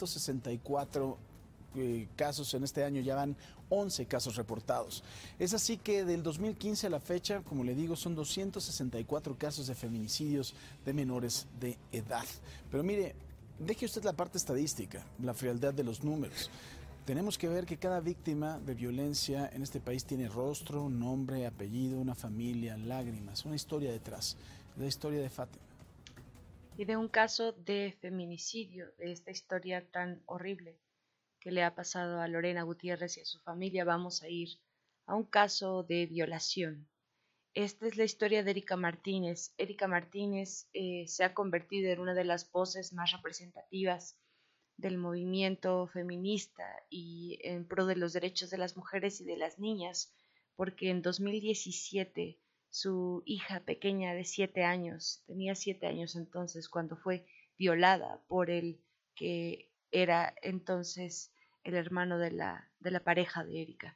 264 casos. En este año ya van 11 casos reportados. Es así que del 2015 a la fecha, como le digo, son 264 casos de feminicidios de menores de edad. Pero mire, deje usted la parte estadística, la frialdad de los números. Tenemos que ver que cada víctima de violencia en este país tiene rostro, nombre, apellido, una familia, lágrimas, una historia detrás. La historia de Fátima. Y de un caso de feminicidio, de esta historia tan horrible que le ha pasado a Lorena Gutiérrez y a su familia, vamos a ir a un caso de violación. Esta es la historia de Erika Martínez. Erika Martínez se ha convertido en una de las voces más representativas del movimiento feminista y en pro de los derechos de las mujeres y de las niñas, porque en 2017 su hija pequeña de 7 años, tenía 7 años entonces, cuando fue violada por el que era entonces el hermano de la pareja de Erika.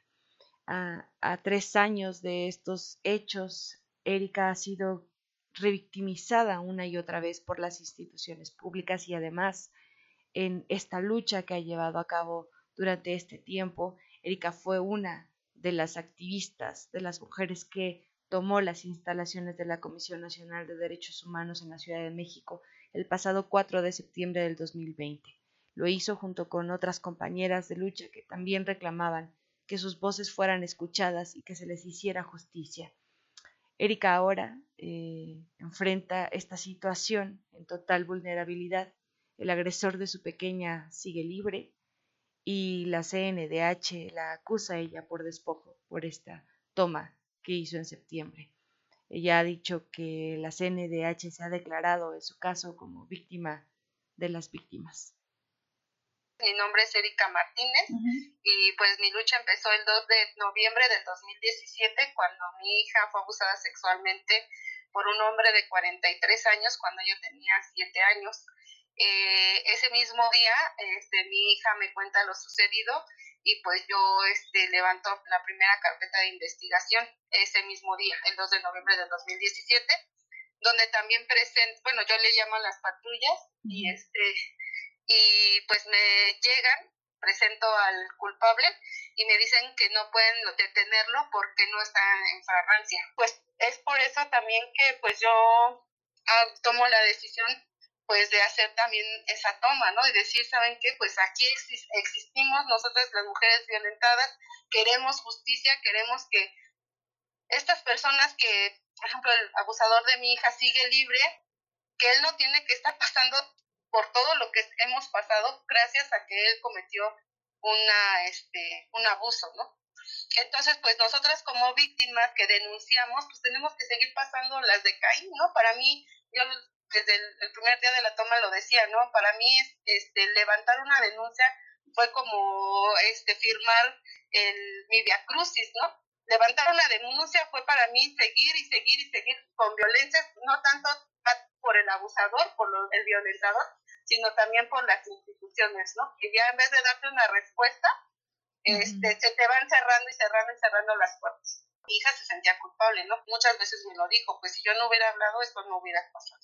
A 3 años de estos hechos, Erika ha sido revictimizada una y otra vez por las instituciones públicas, y además en esta lucha que ha llevado a cabo durante este tiempo, Erika fue una de las activistas, de las mujeres que tomó las instalaciones de la Comisión Nacional de Derechos Humanos en la Ciudad de México el pasado 4 de septiembre del 2020. Lo hizo junto con otras compañeras de lucha que también reclamaban que sus voces fueran escuchadas y que se les hiciera justicia. Erika ahora enfrenta esta situación en total vulnerabilidad. El agresor de su pequeña sigue libre y la CNDH la acusa a ella por despojo por esta toma que hizo en septiembre. Ella ha dicho que la CNDH se ha declarado en su caso como víctima de las víctimas. Mi nombre es Erika Martínez y pues mi lucha empezó el 2 de noviembre del 2017 cuando mi hija fue abusada sexualmente por un hombre de 43 años cuando yo tenía 7 años. Ese mismo día mi hija me cuenta lo sucedido y pues yo levanto la primera carpeta de investigación ese mismo día, el 2 de noviembre del 2017, donde también yo le llamo a las patrullas y pues me llegan, presento al culpable y me dicen que no pueden detenerlo porque no está en flagrancia. Pues es por eso también que pues yo tomo la decisión pues de hacer también esa toma, ¿no? Y decir, ¿saben qué? Pues aquí existimos nosotras las mujeres violentadas, queremos justicia, queremos que estas personas que, por ejemplo, el abusador de mi hija sigue libre, que él no tiene que estar pasando por todo lo que hemos pasado gracias a que él cometió un abuso, ¿no? Entonces, pues nosotras como víctimas que denunciamos, pues tenemos que seguir pasando las de Caín, ¿no? Para mí, yo desde el primer día de la toma lo decía, ¿no? Para mí, levantar una denuncia fue como firmar mi viacrucis, ¿no? Levantar una denuncia fue para mí seguir con violencias, no tanto por el abusador, el violentador, sino también por las instituciones, ¿no? Que ya en vez de darte una respuesta, se te van cerrando las puertas. Mi hija se sentía culpable, ¿no? Muchas veces me lo dijo, pues si yo no hubiera hablado, esto no hubiera pasado.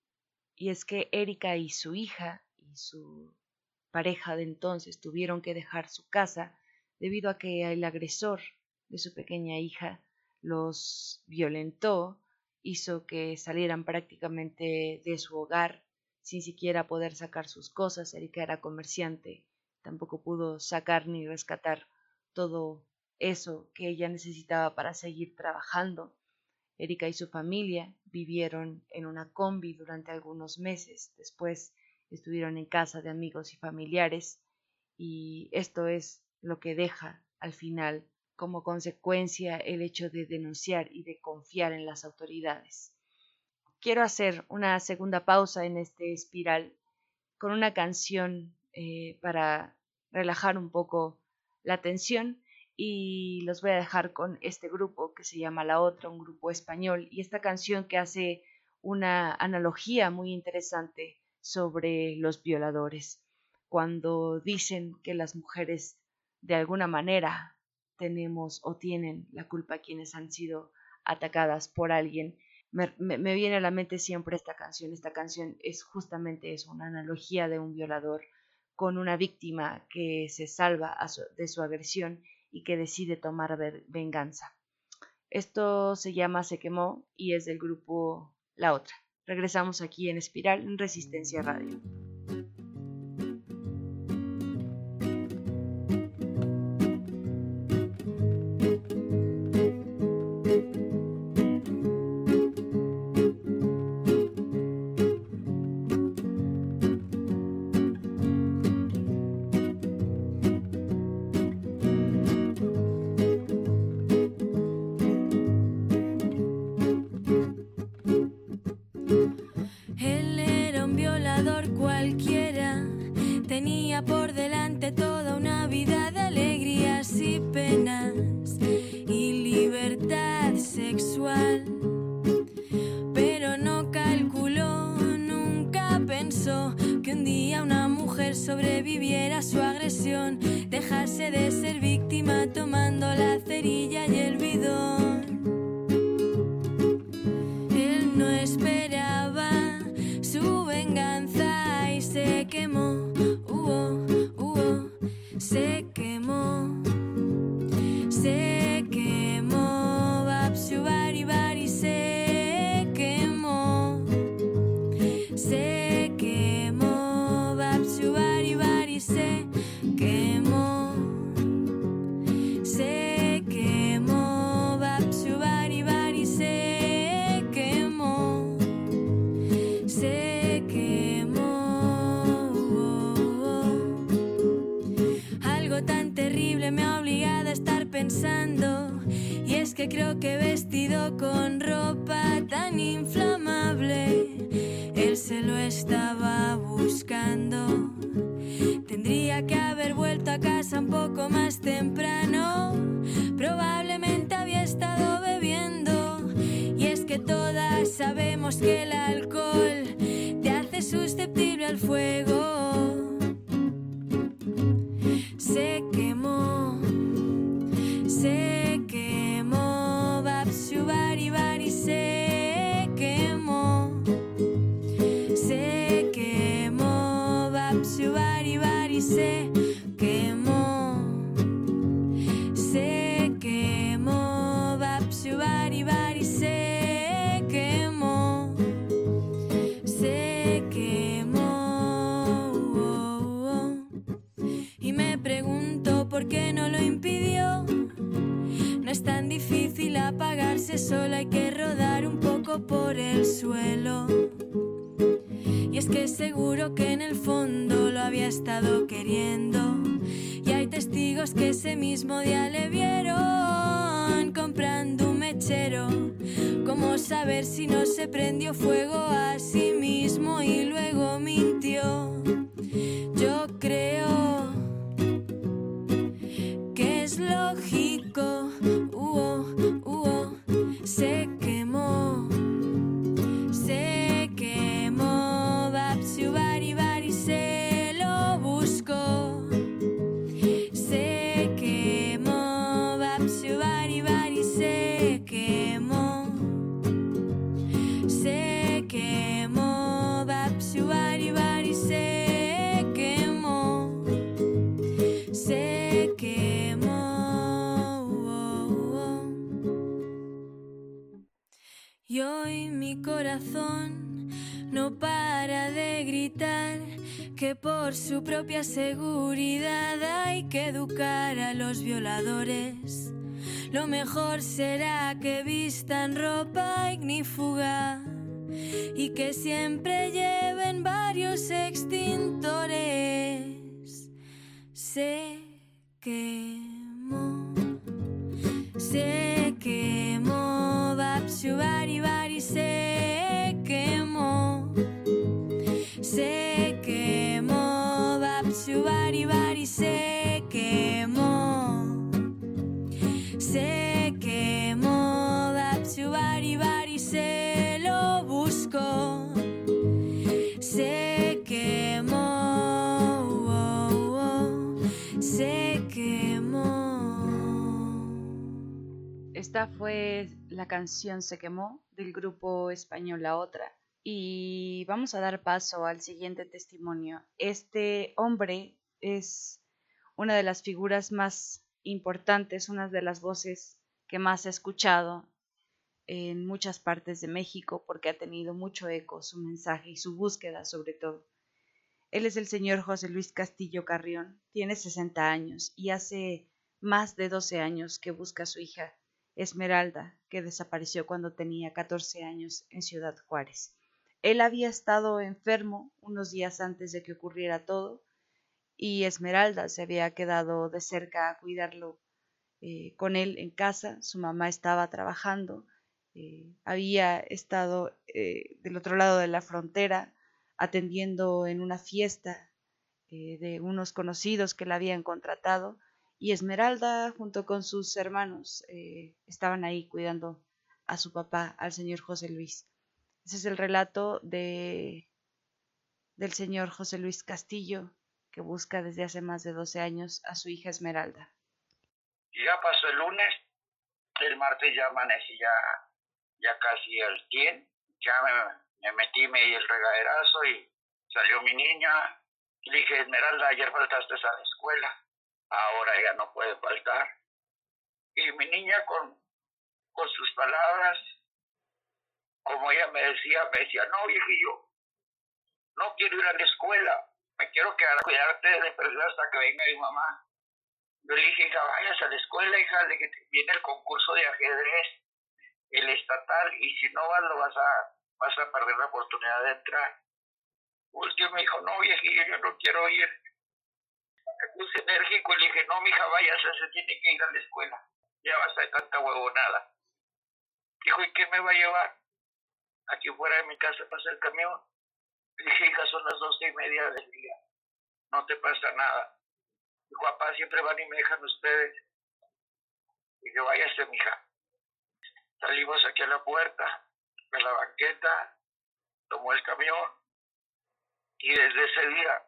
Y es que Erika y su hija y su pareja de entonces tuvieron que dejar su casa debido a que el agresor de su pequeña hija los violentó, hizo que salieran prácticamente de su hogar sin siquiera poder sacar sus cosas. Erika era comerciante, tampoco pudo sacar ni rescatar todo eso que ella necesitaba para seguir trabajando. Erika y su familia vivieron en una combi durante algunos meses, después estuvieron en casa de amigos y familiares, y esto es lo que deja al final como consecuencia el hecho de denunciar y de confiar en las autoridades. Quiero hacer una segunda pausa en este espiral con una canción para relajar un poco la tensión, y los voy a dejar con este grupo que se llama La Otra, un grupo español, y esta canción que hace una analogía muy interesante sobre los violadores, cuando dicen que las mujeres de alguna manera tenemos o tienen la culpa quienes han sido atacadas por alguien. Me viene a la mente siempre esta canción. Esta canción es justamente eso, una analogía de un violador con una víctima que se salva de su agresión y que decide tomar venganza. Esto se llama Se Quemó y es del grupo La Otra. Regresamos aquí en Espiral, en Resistencia Radio. Sobreviviera a su agresión, dejarse de ser víctima tomando la cerilla y el bidón. Él no esperaba su venganza y se quemó, se quemó, se quemó, Babsu Bari Bari se quemó, se quemó, Babsu Bari Bari se quemó, se quemó, Babsu Bari Bari se quemó, se quemó. Algo tan terrible me ha obligado a estar pensando, y es que creo que vestido con ropa tan inflamable, él se lo estaba buscando. Tendría que haber vuelto a casa un poco más temprano, probablemente había estado bebiendo, y es que todas sabemos que el alcohol te hace susceptible al fuego. Se quemó, se quemó, Babsu Bari Bari se quemó, se quemó, Babsu Bari Bari se quemó, se quemó, Babsu Bari Bari se quemó, se quemó. al suelo. Y es que seguro que en el fondo lo había estado queriendo. Y hay testigos que ese mismo día le vieron comprando un mechero. ¿Cómo saber si no se prendió fuego a sí mismo y luego mintió? Yo creo que es lógico. Se quemó. Bapsu Bari Bari se lo buscó. Se quemó. Bapsu Bari Bari se quemó. Se quemó. Bapsu Bari Bari se quemó. Se quemó. Y hoy mi corazón no para de gritar que por su propia seguridad hay que educar a los violadores. Lo mejor será que vistan ropa ignífuga y que siempre lleven varios extintores. Se quemó. Se quemó. Bapsu Bari Bari se quemó. Se quemó. Bapsu Bari Bari se quemó. Se quemó. Bapsu Bari Bari se lo buscó. Se quemó. Se quemó. Esta fue la canción Se quemó del grupo español La Otra. Y vamos a dar paso al siguiente testimonio. Este hombre es una de las figuras más importantes, una de las voces que más he escuchado en muchas partes de México porque ha tenido mucho eco su mensaje y su búsqueda sobre todo. Él es el señor José Luis Castillo Carrión, tiene 60 años y hace más de 12 años que busca a su hija Esmeralda, que desapareció cuando tenía 14 años en Ciudad Juárez. Él había estado enfermo unos días antes de que ocurriera todo y Esmeralda se había quedado de cerca a cuidarlo con él en casa. Su mamá estaba trabajando, había estado del otro lado de la frontera atendiendo en una fiesta de unos conocidos que la habían contratado y Esmeralda junto con sus hermanos estaban ahí cuidando a su papá, al señor José Luis. Ese es el relato del señor José Luis Castillo, que busca desde hace más de 12 años a su hija Esmeralda. Ya pasó el lunes, el martes ya amanecí ya casi al 100, ya me metí, me di el regaderazo y salió mi niña. Y le dije, Esmeralda, ayer faltaste a la escuela, ahora ya no puede faltar. Y mi niña con sus palabras, como ella me decía, no, viejillo, no quiero ir a la escuela, me quiero quedar a cuidarte de perder hasta que venga mi mamá. Yo le dije, hija, vayas a la escuela, hija, de que viene el concurso de ajedrez, el estatal, y si no vas, vas a perder la oportunidad de entrar. Último me dijo, no, viejillo, yo no quiero ir. Me puse enérgico y le dije, no, mija, váyase, se tiene que ir a la escuela. Ya basta de tanta huevonada. Dijo, ¿y quién me va a llevar? Aquí fuera de mi casa pasa el camión. Le dije, hija, son las 12:30 del día. No te pasa nada. Dijo, papá, siempre van y me dejan ustedes. Dije, váyase, mija. Salimos aquí a la puerta, a la banqueta, tomó el camión. Y desde ese día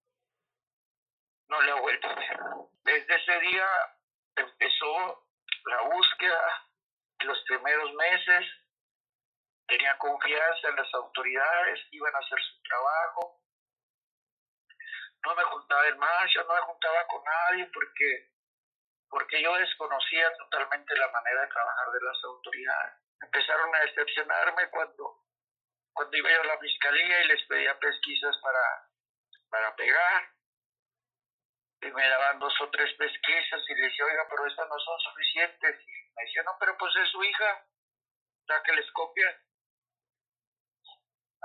no le ha vuelto a ver. Desde ese día empezó la búsqueda. Los primeros meses tenía confianza en las autoridades, iban a hacer su trabajo. No me juntaba en marcha, no me juntaba con nadie porque yo desconocía totalmente la manera de trabajar de las autoridades. Empezaron a decepcionarme cuando iba yo a la fiscalía y les pedía pesquisas para pegar. Y me daban 2 o 3 pesquisas y le decía, oiga, pero estas no son suficientes. Y me decía, no, pero pues es su hija, sáqueles copias.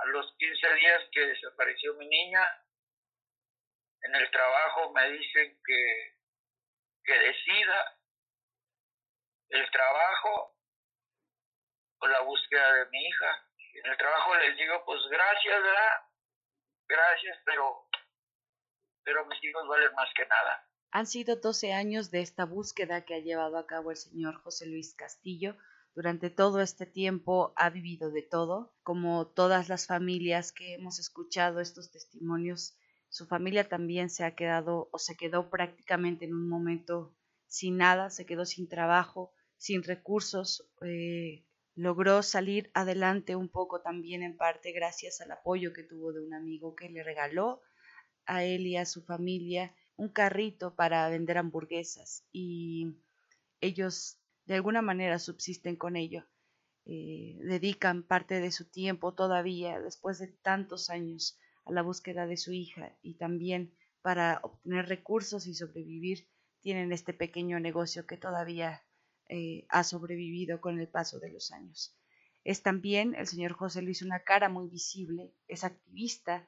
A los 15 días que desapareció mi niña, en el trabajo me dicen que decida el trabajo o la búsqueda de mi hija. En el trabajo les digo, pues gracias, ¿verdad? Gracias, pero mis hijos valen más que nada. Han sido 12 años de esta búsqueda que ha llevado a cabo el señor José Luis Castillo. Durante todo este tiempo ha vivido de todo, como todas las familias que hemos escuchado estos testimonios. Su familia también se quedó prácticamente en un momento sin nada, se quedó sin trabajo, sin recursos. Logró salir adelante un poco también en parte gracias al apoyo que tuvo de un amigo que le regaló a él y a su familia un carrito para vender hamburguesas, y ellos de alguna manera subsisten con ello. Dedican parte de su tiempo todavía, después de tantos años, a la búsqueda de su hija, y también para obtener recursos y sobrevivir tienen este pequeño negocio que todavía ha sobrevivido con el paso de los años. Es también el señor José Luis una cara muy visible, es activista,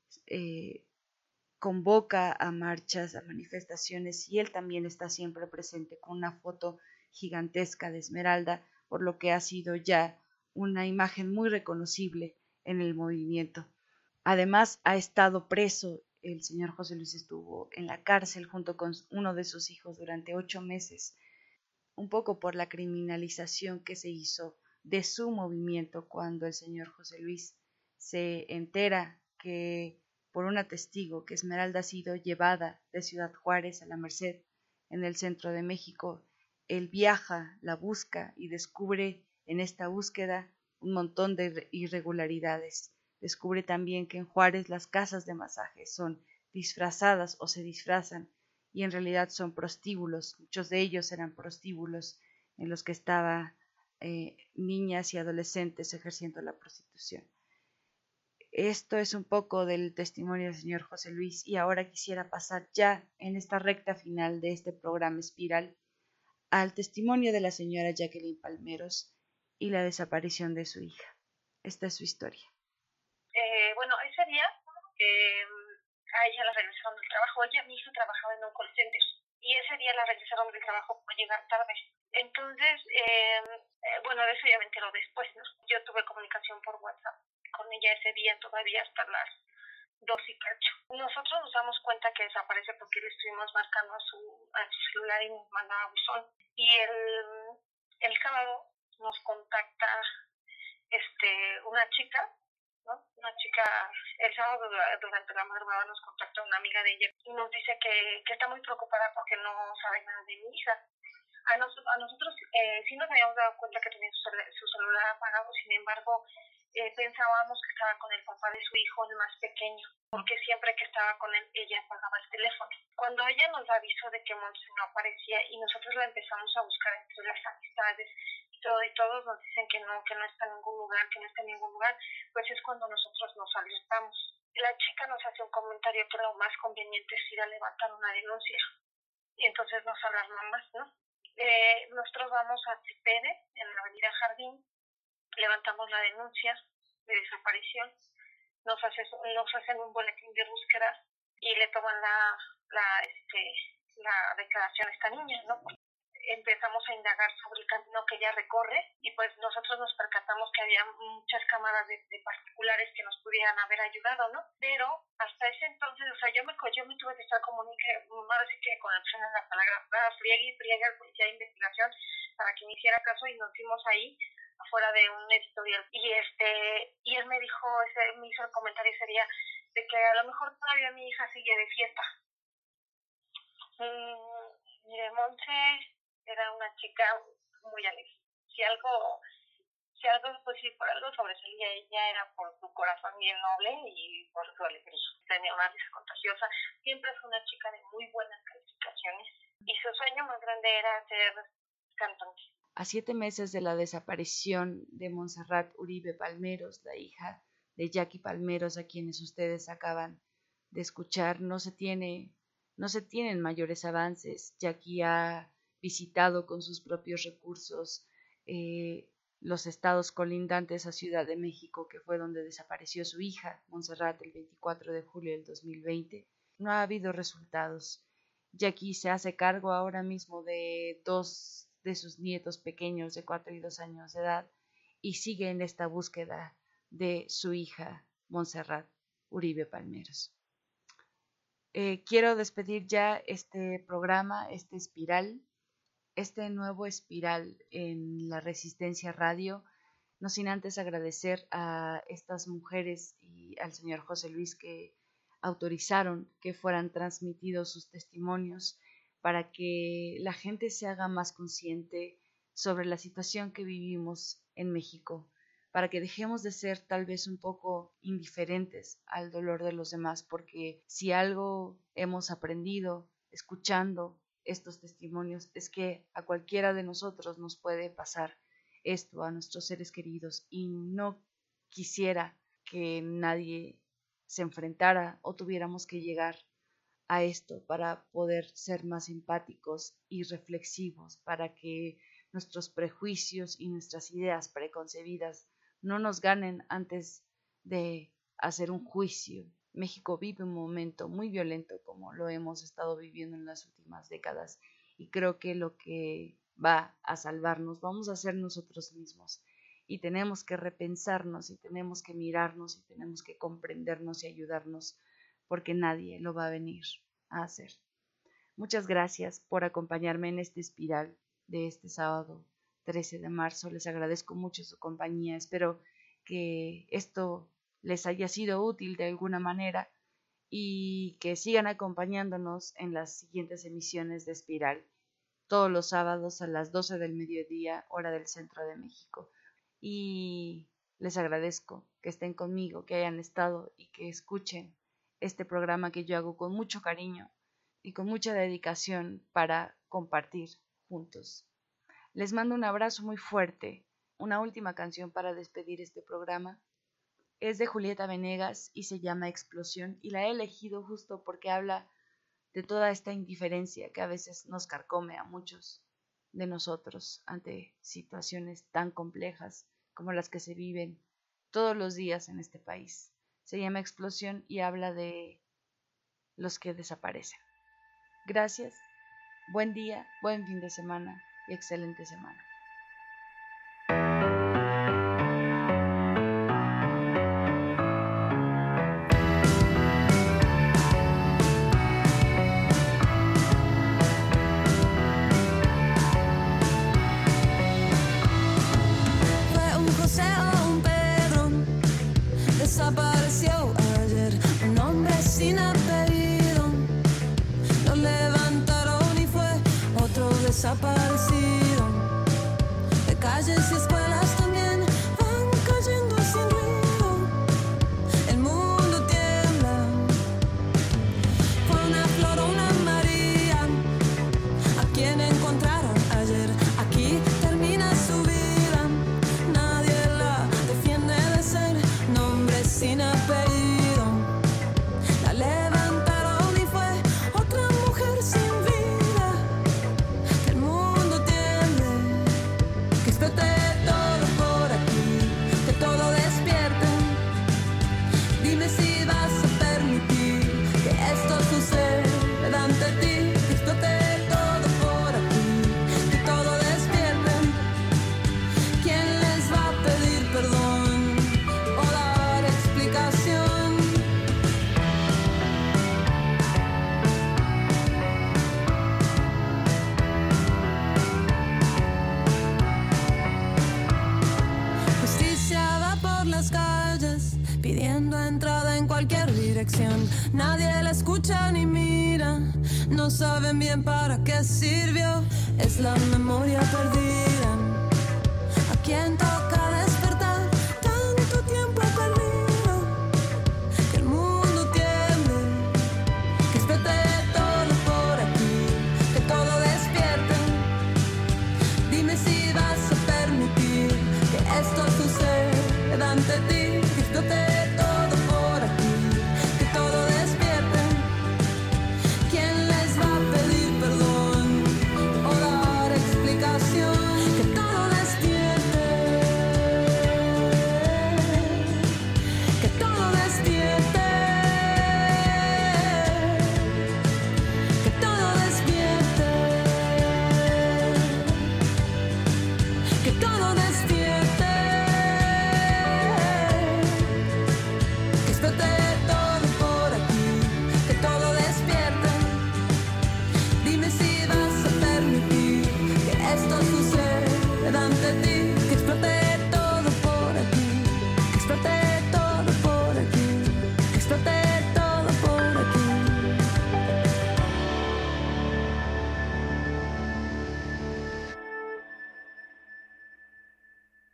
convoca a marchas, a manifestaciones, y él también está siempre presente con una foto gigantesca de Esmeralda, por lo que ha sido ya una imagen muy reconocible en el movimiento. Además, ha estado preso. El señor José Luis estuvo en la cárcel junto con uno de sus hijos durante 8 meses, un poco por la criminalización que se hizo de su movimiento cuando el señor José Luis se entera que por un testigo que Esmeralda ha sido llevada de Ciudad Juárez a La Merced, en el centro de México. Él viaja, la busca y descubre en esta búsqueda un montón de irregularidades. Descubre también que en Juárez las casas de masaje son disfrazadas o se disfrazan y en realidad son prostíbulos. Muchos de ellos eran prostíbulos en los que estaban niñas y adolescentes ejerciendo la prostitución. Esto es un poco del testimonio del señor José Luis, y ahora quisiera pasar ya en esta recta final de este programa Espiral al testimonio de la señora Jacqueline Palmeros y la desaparición de su hija. Esta es su historia. Bueno, ese día a ella la regresaron del trabajo. Mi hija trabajaba en un call center y ese día la regresaron del trabajo por llegar tarde. Entonces, bueno, de eso ya me entero después, ¿no? Yo tuve comunicación por WhatsApp con ella ese día todavía hasta las 2 y cacho. Nosotros nos damos cuenta que desaparece porque le estuvimos marcando a su celular y nos mandaba buzón. Y el sábado nos contacta una chica, ¿no? Una chica, el sábado durante la madrugada nos contacta una amiga de ella y nos dice que está muy preocupada porque no sabe nada de mi hija. A nosotros sí nos habíamos dado cuenta que tenía su celular apagado, sin embargo, pensábamos que estaba con el papá de su hijo, el más pequeño, porque siempre que estaba con él, ella apagaba el teléfono. Cuando ella nos avisó de que Monse no aparecía y nosotros la empezamos a buscar entre las amistades y todos nos dicen que no está en ningún lugar, pues es cuando nosotros nos alertamos. La chica nos hace un comentario que lo más conveniente es ir a levantar una denuncia, y entonces nos alarman más, ¿no? Nosotros vamos a Tripede, en la avenida Jardín, levantamos la denuncia de desaparición, nos hacen un boletín de búsqueda y le toman la declaración a esta niña, ¿no? Empezamos a indagar sobre el camino que ella recorre y pues nosotros nos percatamos que había muchas cámaras de particulares que nos pudieran haber ayudado, ¿no? Pero hasta ese entonces, o sea, yo me tuve que estar ahora sí que con el tren en la palabra, friegue al policía de investigación para que me hiciera caso, y nos fuimos ahí afuera de un editorial y él me dijo, me hizo el comentario ese día de que a lo mejor todavía mi hija sigue de fiesta. Mire, Monse era una chica muy alegre. Si algo, pues sí, por algo sobresalía ella, era por su corazón bien noble y por su alegría. Tenía una risa contagiosa. Siempre fue una chica de muy buenas calificaciones y su sueño más grande era ser cantante. A 7 meses de la desaparición de Montserrat Uribe Palmeros, la hija de Jackie Palmeros, a quienes ustedes acaban de escuchar, no se tienen mayores avances. Jackie ha visitado con sus propios recursos los estados colindantes a Ciudad de México, que fue donde desapareció su hija, Montserrat, el 24 de julio del 2020, no ha habido resultados. Jackie se hace cargo ahora mismo de 2 de sus nietos pequeños de 4 y 2 años de edad y sigue en esta búsqueda de su hija, Montserrat Uribe Palmeros. Quiero despedir ya este programa, este nuevo espiral en la Resistencia Radio, no sin antes agradecer a estas mujeres y al señor José Luis que autorizaron que fueran transmitidos sus testimonios para que la gente se haga más consciente sobre la situación que vivimos en México, para que dejemos de ser tal vez un poco indiferentes al dolor de los demás, porque si algo hemos aprendido escuchando estos testimonios es que a cualquiera de nosotros nos puede pasar esto, a nuestros seres queridos, y no quisiera que nadie se enfrentara o tuviéramos que llegar a esto para poder ser más empáticos y reflexivos, para que nuestros prejuicios y nuestras ideas preconcebidas no nos ganen antes de hacer un juicio. México vive un momento muy violento como lo hemos estado viviendo en las últimas décadas y creo que lo que va a salvarnos vamos a ser nosotros mismos y tenemos que repensarnos y tenemos que mirarnos y tenemos que comprendernos y ayudarnos porque nadie lo va a venir a hacer. Muchas gracias por acompañarme en este espiral de este sábado 13 de marzo. Les agradezco mucho su compañía. Espero que esto les haya sido útil de alguna manera y que sigan acompañándonos en las siguientes emisiones de Espiral, todos los sábados a las 12 del mediodía, hora del centro de México. Y les agradezco que estén conmigo, que hayan estado y que escuchen este programa que yo hago con mucho cariño y con mucha dedicación para compartir juntos. Les mando un abrazo muy fuerte. Una última canción para despedir este programa. Es de Julieta Venegas y se llama Explosión y la he elegido justo porque habla de toda esta indiferencia que a veces nos carcome a muchos de nosotros ante situaciones tan complejas como las que se viven todos los días en este país. Se llama Explosión y habla de los que desaparecen. Gracias, buen día, buen fin de semana y excelente semana. Desapareció ayer un hombre sin apellido. Lo levantaron y fue otro desaparecido. De calles y escuelas también van cayendo sin ruido. El mundo tiembla. Fue una flor o una María a quien encontraron ayer. Aquí termina su vida. Nadie la defiende de ser nombre sin apellido. La levantaron y fue otra mujer sin vida. Que el mundo tiemble, que explote todo por aquí, que todo despierte. Dime si vas a permitir que esto suceda ante ti, que explote todo por aquí, que todo despierte. ¿Quién les va a pedir perdón o dar explicación? Justicia va por las calles pidiendo entrada en cualquier dirección. Nadie la escucha ni mira, no saben bien para qué sirvió. Es la memoria perdida. ¿A quién